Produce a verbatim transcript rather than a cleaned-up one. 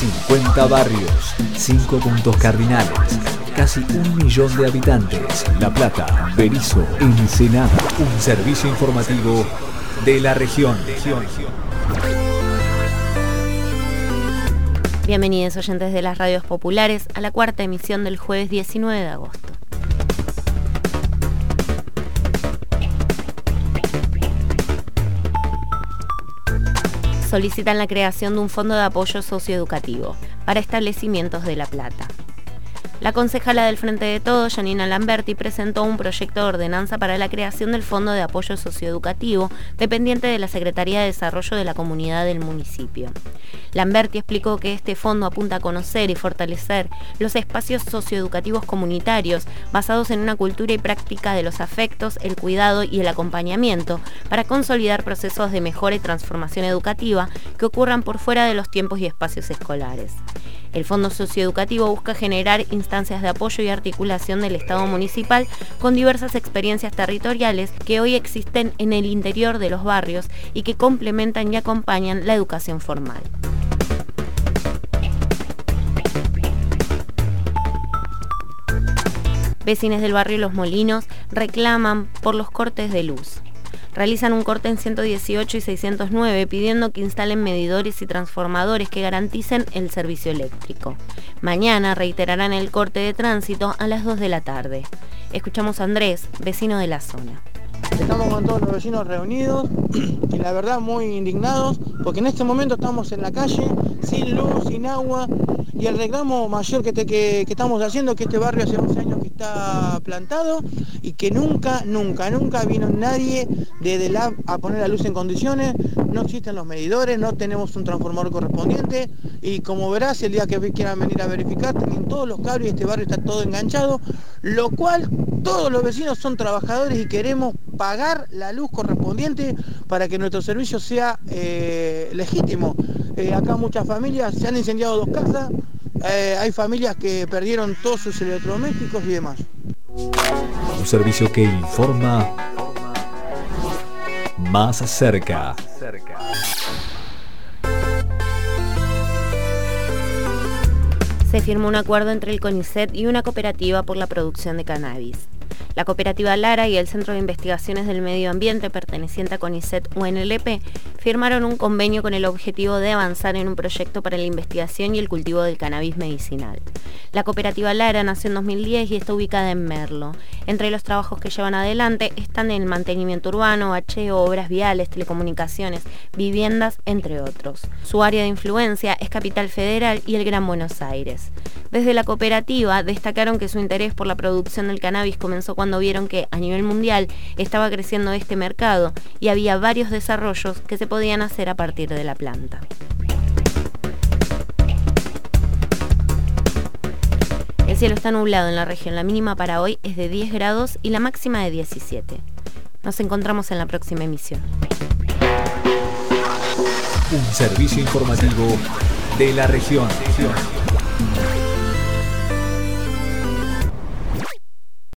cincuenta barrios, cinco puntos cardinales, casi un millón de habitantes. La Plata, Berisso, Ensenada. Un servicio informativo de la región. Bienvenidos oyentes de las radios populares a la cuarta emisión del jueves diecinueve de agosto. Solicitan la creación de un fondo de apoyo socioeducativo para establecimientos de La Plata. La concejala del Frente de Todos, Janina Lamberti, presentó un proyecto de ordenanza para la creación del Fondo de Apoyo Socioeducativo, dependiente de la Secretaría de Desarrollo de la Comunidad del municipio. Lamberti explicó que este fondo apunta a conocer y fortalecer los espacios socioeducativos comunitarios basados en una cultura y práctica de los afectos, el cuidado y el acompañamiento para consolidar procesos de mejora y transformación educativa que ocurran por fuera de los tiempos y espacios escolares. El Fondo Socioeducativo busca generar instancias de apoyo y articulación del Estado municipal con diversas experiencias territoriales que hoy existen en el interior de los barrios y que complementan y acompañan la educación formal. Vecinos del barrio Los Molinos reclaman por los cortes de luz. Realizan un corte en ciento dieciocho y seiscientos nueve pidiendo que instalen medidores y transformadores que garanticen el servicio eléctrico. Mañana reiterarán el corte de tránsito a las dos de la tarde. Escuchamos a Andrés, vecino de la zona. Estamos con todos los vecinos reunidos y la verdad muy indignados porque en este momento estamos en la calle sin luz, sin agua y el reclamo mayor que, te, que, que estamos haciendo es que este barrio hace once años que está plantado y que nunca, nunca, nunca vino nadie desde la a poner la luz en condiciones, no existen los medidores, no tenemos un transformador correspondiente y como verás el día que quieran venir a verificar tienen todos los cables y este barrio está todo enganchado, lo cual todos los vecinos son trabajadores y queremos pagar la luz correspondiente para que nuestro servicio sea eh, legítimo. Eh, acá muchas familias, se han incendiado dos casas, eh, hay familias que perdieron todos sus electrodomésticos y demás. Un servicio que informa más cerca. Se firmó un acuerdo entre el CONICET y una cooperativa por la producción de cannabis. La cooperativa Lara y el Centro de Investigaciones del Medio Ambiente, perteneciente a CONICET U N L P, firmaron un convenio con el objetivo de avanzar en un proyecto para la investigación y el cultivo del cannabis medicinal. La cooperativa Lara nació en dos mil diez y está ubicada en Merlo. Entre los trabajos que llevan adelante están el mantenimiento urbano, bacheo, obras viales, telecomunicaciones, viviendas, entre otros. Su área de influencia es Capital Federal y el Gran Buenos Aires. Desde la cooperativa destacaron que su interés por la producción del cannabis comenzó cuando vieron que a nivel mundial estaba creciendo este mercado y había varios desarrollos que se podían hacer a partir de la planta. El cielo está nublado en la región, la mínima para hoy es de diez grados y la máxima de diecisiete. Nos encontramos en la próxima emisión. Un servicio informativo de la región.